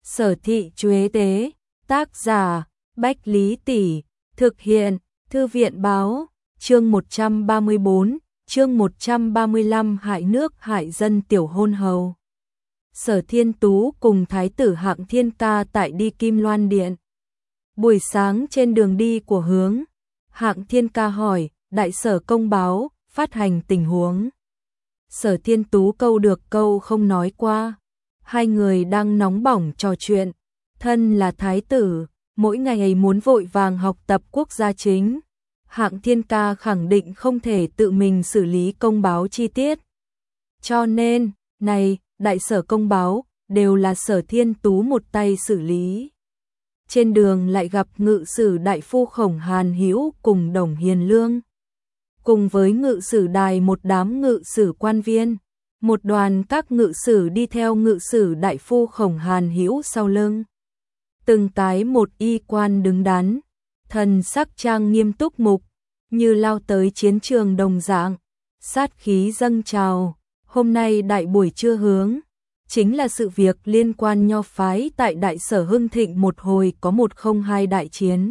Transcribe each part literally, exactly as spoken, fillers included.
Sở thị Chuế tế, tác giả, Bách Lý Tỷ, thực hiện, Thư viện báo, chương một trăm ba mươi bốn, chương một trăm ba mươi lăm hại nước hại dân tiểu hôn hầu. Sở Thiên Tú cùng Thái tử Hạng Thiên Ca tại đi Kim Loan Điện. Buổi sáng trên đường đi của hướng, Hạng Thiên Ca hỏi, đại sở công báo, phát hành tình huống. Sở Thiên Tú câu được câu không nói qua. Hai người đang nóng bỏng trò chuyện. Thân là thái tử, mỗi ngày muốn vội vàng học tập quốc gia chính. Hạng Thiên Ca khẳng định không thể tự mình xử lý công báo chi tiết. Cho nên, này, đại sở công báo, đều là Sở Thiên Tú một tay xử lý. Trên đường lại gặp ngự sử đại phu Khổng Hàn Hữu cùng Đồng Hiền Lương. Cùng với ngự sử đài một đám ngự sử quan viên. Một đoàn các ngự sử đi theo ngự sử đại phu Khổng Hàn Hữu sau lưng. Từng cái một y quan đứng đắn, thần sắc trang nghiêm túc mục, như lao tới chiến trường đồng dạng, sát khí dâng trào. Hôm nay đại buổi trưa hướng, chính là sự việc liên quan nho phái tại đại sở Hưng Thịnh một hồi có một không hai đại chiến.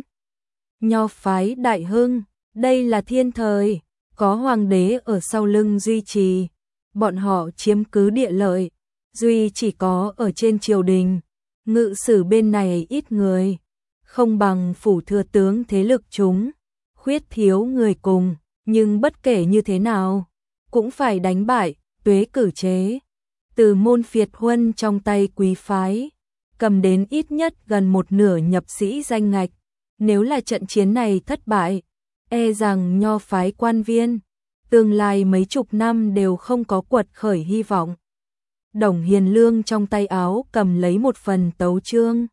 Nho phái đại hưng, đây là thiên thời, có hoàng đế ở sau lưng duy trì. Bọn họ chiếm cứ địa lợi, duy chỉ có ở trên triều đình, ngự sử bên này ít người, không bằng phủ thừa tướng thế lực chúng, khuyết thiếu người cùng, nhưng bất kể như thế nào, cũng phải đánh bại, tuế cử chế, từ môn phiệt huân trong tay quý phái, cầm đến ít nhất gần một nửa nhập sĩ danh ngạch, nếu là trận chiến này thất bại, e rằng nho phái quan viên, tương lai mấy chục năm đều không có quật khởi hy vọng. Đồng Hiền Lương trong tay áo cầm lấy một phần tấu chương.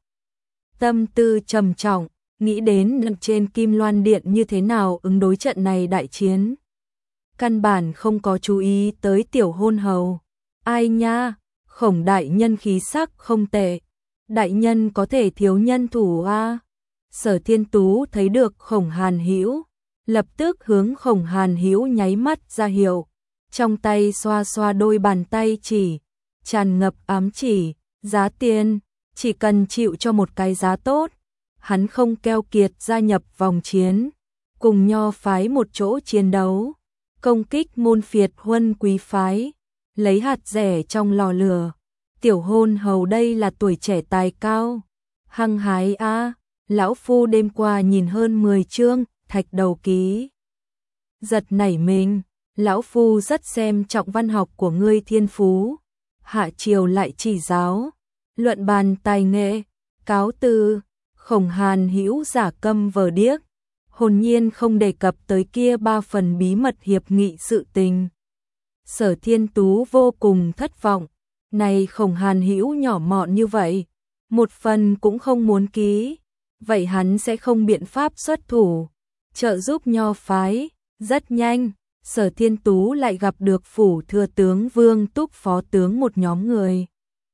Tâm tư trầm trọng, nghĩ đến trên Kim Loan Điện như thế nào ứng đối trận này đại chiến. Căn bản không có chú ý tới tiểu hôn hầu. Ai nha, Khổng đại nhân khí sắc không tệ. Đại nhân có thể thiếu nhân thủ a. Sở Thiên Tú thấy được Khổng Hàn Hữu, lập tức hướng Khổng Hàn Hữu nháy mắt ra hiệu, trong tay xoa xoa đôi bàn tay chỉ, tràn ngập ám chỉ, giá tiền, chỉ cần chịu cho một cái giá tốt, hắn không keo kiệt gia nhập vòng chiến, cùng nho phái một chỗ chiến đấu, công kích môn phiệt huân quý phái, lấy hạt rẻ trong lò lửa. Tiểu hôn hầu đây là tuổi trẻ tài cao, hăng hái a, lão phu đêm qua nhìn hơn mười chương Thạch Đầu Ký. Giật nảy mình, lão phu rất xem trọng văn học của ngươi thiên phú, hạ triều lại chỉ giáo, luận bàn tài nghệ, cáo từ. Khổng Hàn Hữu giả câm vờ điếc, hồn nhiên không đề cập tới kia ba phần bí mật hiệp nghị sự tình. Sở Thiên Tú vô cùng thất vọng, này Khổng Hàn Hữu nhỏ mọn như vậy, một phần cũng không muốn ký, vậy hắn sẽ không biện pháp xuất thủ, trợ giúp nho phái. Rất nhanh, Sở Thiên Tú lại gặp được phủ thừa tướng Vương Túc phó tướng một nhóm người.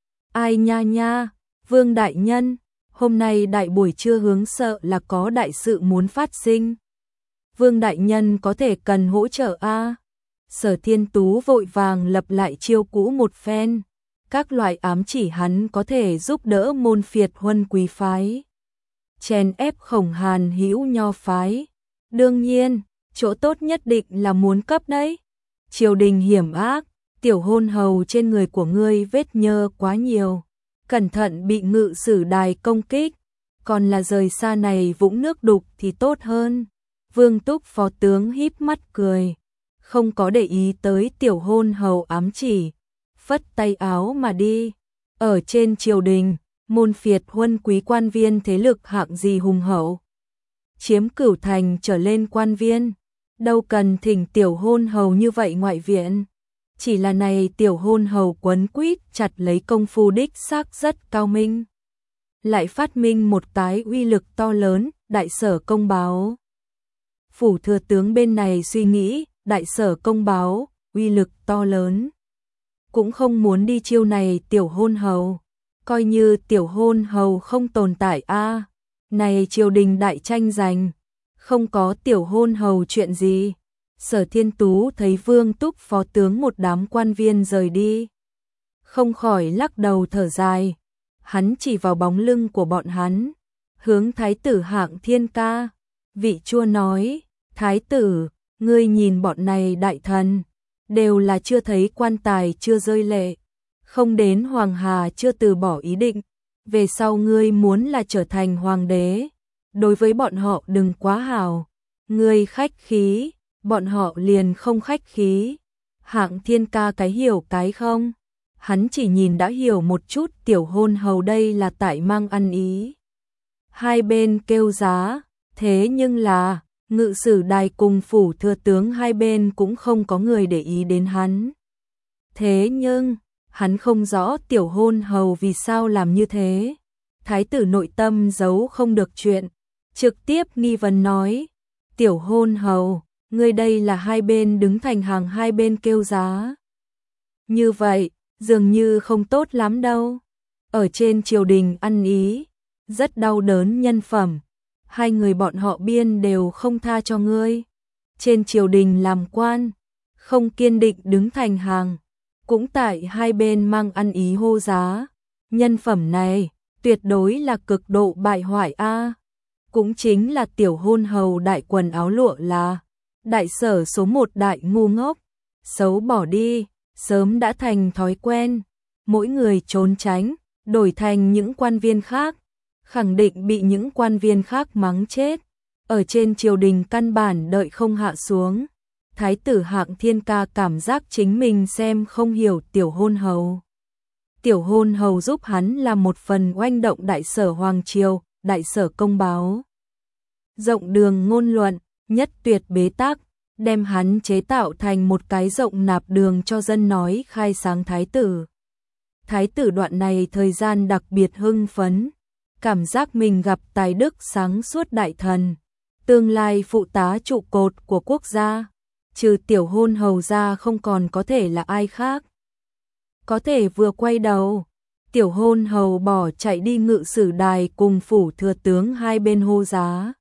Ai nha nha, Vương đại nhân, hôm nay đại buổi trưa hướng sợ là có đại sự muốn phát sinh. Vương đại nhân có thể cần hỗ trợ a. Sở Thiên Tú vội vàng lập lại chiêu cũ một phen, các loại ám chỉ hắn có thể giúp đỡ môn phiệt huân quý phái, chèn ép Khổng Hàn Hữu nho phái. Đương nhiên, chỗ tốt nhất định là muốn cấp đấy. Triều đình hiểm ác, tiểu hôn hầu trên người của ngươi vết nhơ quá nhiều, cẩn thận bị ngự sử đài công kích, còn là rời xa này vũng nước đục thì tốt hơn. Vương Túc phó tướng híp mắt cười, không có để ý tới tiểu hôn hầu ám chỉ, phất tay áo mà đi. Ở trên triều đình, môn phiệt huân quý quan viên thế lực hạng gì hùng hậu, chiếm cửu thành trở lên quan viên, đâu cần thỉnh tiểu hôn hầu như vậy ngoại viện. Chỉ là này tiểu hôn hầu quấn quýt chặt lấy công phu đích xác rất cao minh, lại phát minh một cái uy lực to lớn, đại sở công báo. Phủ thừa tướng bên này suy nghĩ, đại sở công báo, uy lực to lớn, cũng không muốn đi chiêu này tiểu hôn hầu, coi như tiểu hôn hầu không tồn tại a. Này triều đình đại tranh giành, không có tiểu hôn hầu chuyện gì. Sở Thiên Tú thấy Vương Túc phó tướng một đám quan viên rời đi, không khỏi lắc đầu thở dài. hắn chỉ vào bóng lưng của bọn hắn, hướng Thái tử Hạng Thiên Ca. Vị Chua nói, Thái tử, ngươi nhìn bọn này đại thần, đều là chưa thấy quan tài chưa rơi lệ, không đến Hoàng Hà chưa từ bỏ ý định, về sau ngươi muốn là trở thành hoàng đế, đối với bọn họ đừng quá hào, ngươi khách khí, bọn họ liền không khách khí. Hạng Thiên Ca cái hiểu cái không, hắn chỉ nhìn đã hiểu một chút tiểu hôn hầu đây là tại mang ăn ý. Hai bên kêu giá, thế nhưng là, ngự sử đài cùng phủ thừa tướng hai bên cũng không có người để ý đến hắn. Thế nhưng, hắn không rõ tiểu hôn hầu vì sao làm như thế. Thái tử nội tâm giấu không được chuyện, trực tiếp nghi vấn nói, tiểu hôn hầu, ngươi đây là hai bên đứng thành hàng hai bên kêu giá. Như vậy, dường như không tốt lắm đâu. Ở trên triều đình ăn ý, rất đau đớn nhân phẩm, hai người bọn họ biên đều không tha cho ngươi. Trên triều đình làm quan, không kiên định đứng thành hàng, cũng tại hai bên mang ăn ý hô giá. Nhân phẩm này, tuyệt đối là cực độ bại hoại a. Cũng chính là tiểu hôn hầu đại quần áo lụa là đại sở số một đại ngu ngốc, xấu bỏ đi, sớm đã thành thói quen, mỗi người trốn tránh, đổi thành những quan viên khác, khẳng định bị những quan viên khác mắng chết, ở trên triều đình căn bản đợi không hạ xuống. Thái tử Hạng Thiên Ca cảm giác chính mình xem không hiểu tiểu hôn hầu. Tiểu hôn hầu giúp hắn làm một phần oanh động đại sở hoàng triều, đại sở công báo. Rộng đường ngôn luận, nhất tuyệt bế tắc, đem hắn chế tạo thành một cái rộng nạp đường cho dân nói khai sáng thái tử. Thái tử đoạn này thời gian đặc biệt hưng phấn, cảm giác mình gặp tài đức sáng suốt đại thần, tương lai phụ tá trụ cột của quốc gia, trừ tiểu hôn hầu ra không còn có thể là ai khác. Có thể vừa quay đầu, tiểu hôn hầu bỏ chạy đi ngự sử đài cùng phủ thừa tướng hai bên hô giá.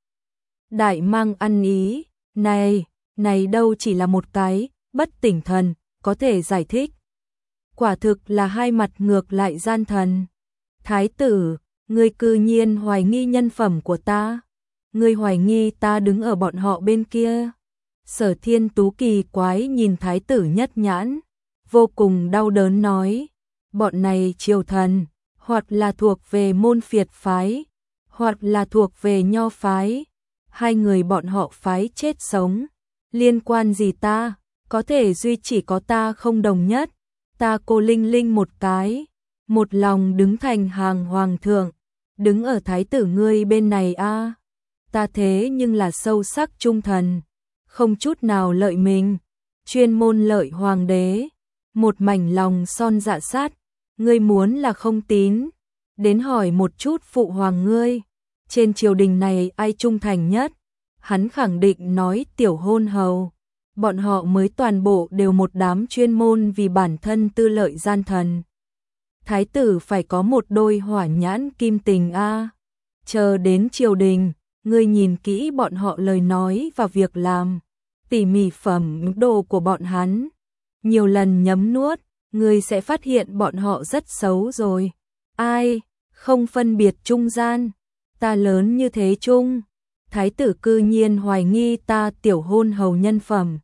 Đại mang ăn ý, này, này đâu chỉ là một cái, bất tỉnh thần, có thể giải thích. Quả thực là hai mặt ngược lại gian thần. Thái tử, ngươi cư nhiên hoài nghi nhân phẩm của ta. Ngươi hoài nghi ta đứng ở bọn họ bên kia. Sở Thiên Tú kỳ quái nhìn thái tử nhất nhãn, vô cùng đau đớn nói, bọn này triều thần, hoặc là thuộc về môn phiệt phái, hoặc là thuộc về nho phái, hai người bọn họ phái chết sống, liên quan gì ta, có thể duy chỉ có ta không đồng nhất, ta cô Linh Linh một cái, một lòng đứng thành hàng hoàng thượng, đứng ở thái tử ngươi bên này a, ta thế nhưng là sâu sắc trung thần, không chút nào lợi mình, chuyên môn lợi hoàng đế, một mảnh lòng son dạ sát, ngươi muốn là không tín, đến hỏi một chút phụ hoàng ngươi, trên triều đình này ai trung thành nhất, hắn khẳng định nói tiểu hôn hầu, bọn họ mới toàn bộ đều một đám chuyên môn vì bản thân tư lợi gian thần. Thái tử phải có một đôi hỏa nhãn kim tình a, chờ đến triều đình, ngươi nhìn kỹ bọn họ lời nói và việc làm, tỉ mỉ phẩm đồ của bọn hắn, nhiều lần nhấm nuốt, ngươi sẽ phát hiện bọn họ rất xấu rồi. Ai, không phân biệt trung gian, ta lớn như thế chung, thái tử cư nhiên hoài nghi ta tiểu hôn hầu nhân phẩm.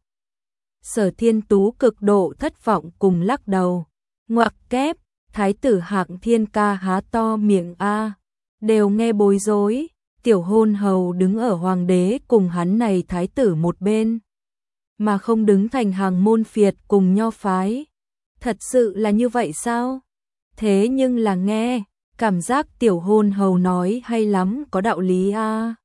Sở Thiên Tú cực độ thất vọng cùng lắc đầu, ngoặc kép, thái tử Hạng Thiên Ca há to miệng a, đều nghe bối rối, tiểu hôn hầu đứng ở hoàng đế cùng hắn này thái tử một bên, mà không đứng thành hàng môn phiệt cùng nho phái. Thật sự là như vậy sao? Thế nhưng là nghe, cảm giác tiểu hôn hầu nói hay lắm, có đạo lý a.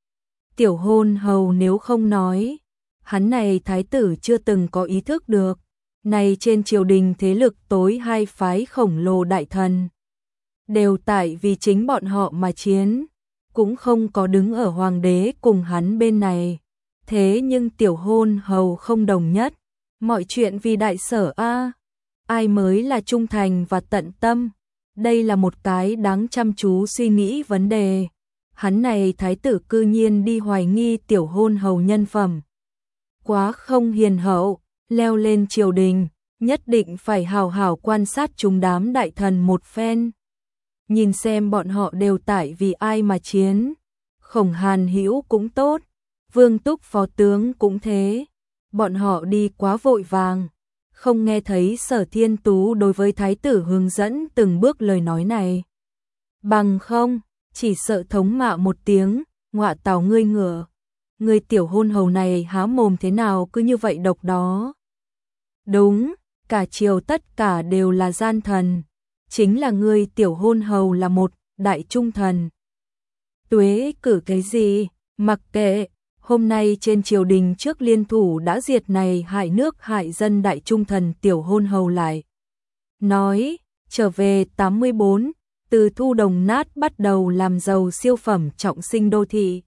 Tiểu hôn hầu nếu không nói, hắn này thái tử chưa từng có ý thức được, này trên triều đình thế lực tối hai phái khổng lồ đại thần, đều tại vì chính bọn họ mà chiến, cũng không có đứng ở hoàng đế cùng hắn bên này. Thế nhưng tiểu hôn hầu không đồng nhất, mọi chuyện vì đại sở a, ai mới là trung thành và tận tâm, đây là một cái đáng chăm chú suy nghĩ vấn đề. Hắn này thái tử cư nhiên đi hoài nghi tiểu hôn hầu nhân phẩm, quá không hiền hậu, leo lên triều đình, nhất định phải hào hào quan sát chúng đám đại thần một phen. Nhìn xem bọn họ đều tại vì ai mà chiến. Khổng Hàn Hữu cũng tốt, Vương Túc phó tướng cũng thế. Bọn họ đi quá vội vàng, không nghe thấy Sở Thiên Tú đối với thái tử hướng dẫn từng bước lời nói này. Bằng không, chỉ sợ thống mạ một tiếng, ngọa tào ngươi ngựa. Ngươi tiểu hôn hầu này há mồm thế nào cứ như vậy độc đó. Đúng, cả triều tất cả đều là gian thần. Chính là ngươi tiểu hôn hầu là một đại trung thần. Tuế cử cái gì, mặc kệ, hôm nay trên triều đình trước liên thủ đã diệt này hại nước hại dân đại trung thần tiểu hôn hầu lại. Nói, trở về tám mươi bốn, từ thu đồng nát bắt đầu làm giàu siêu phẩm trọng sinh đô thị.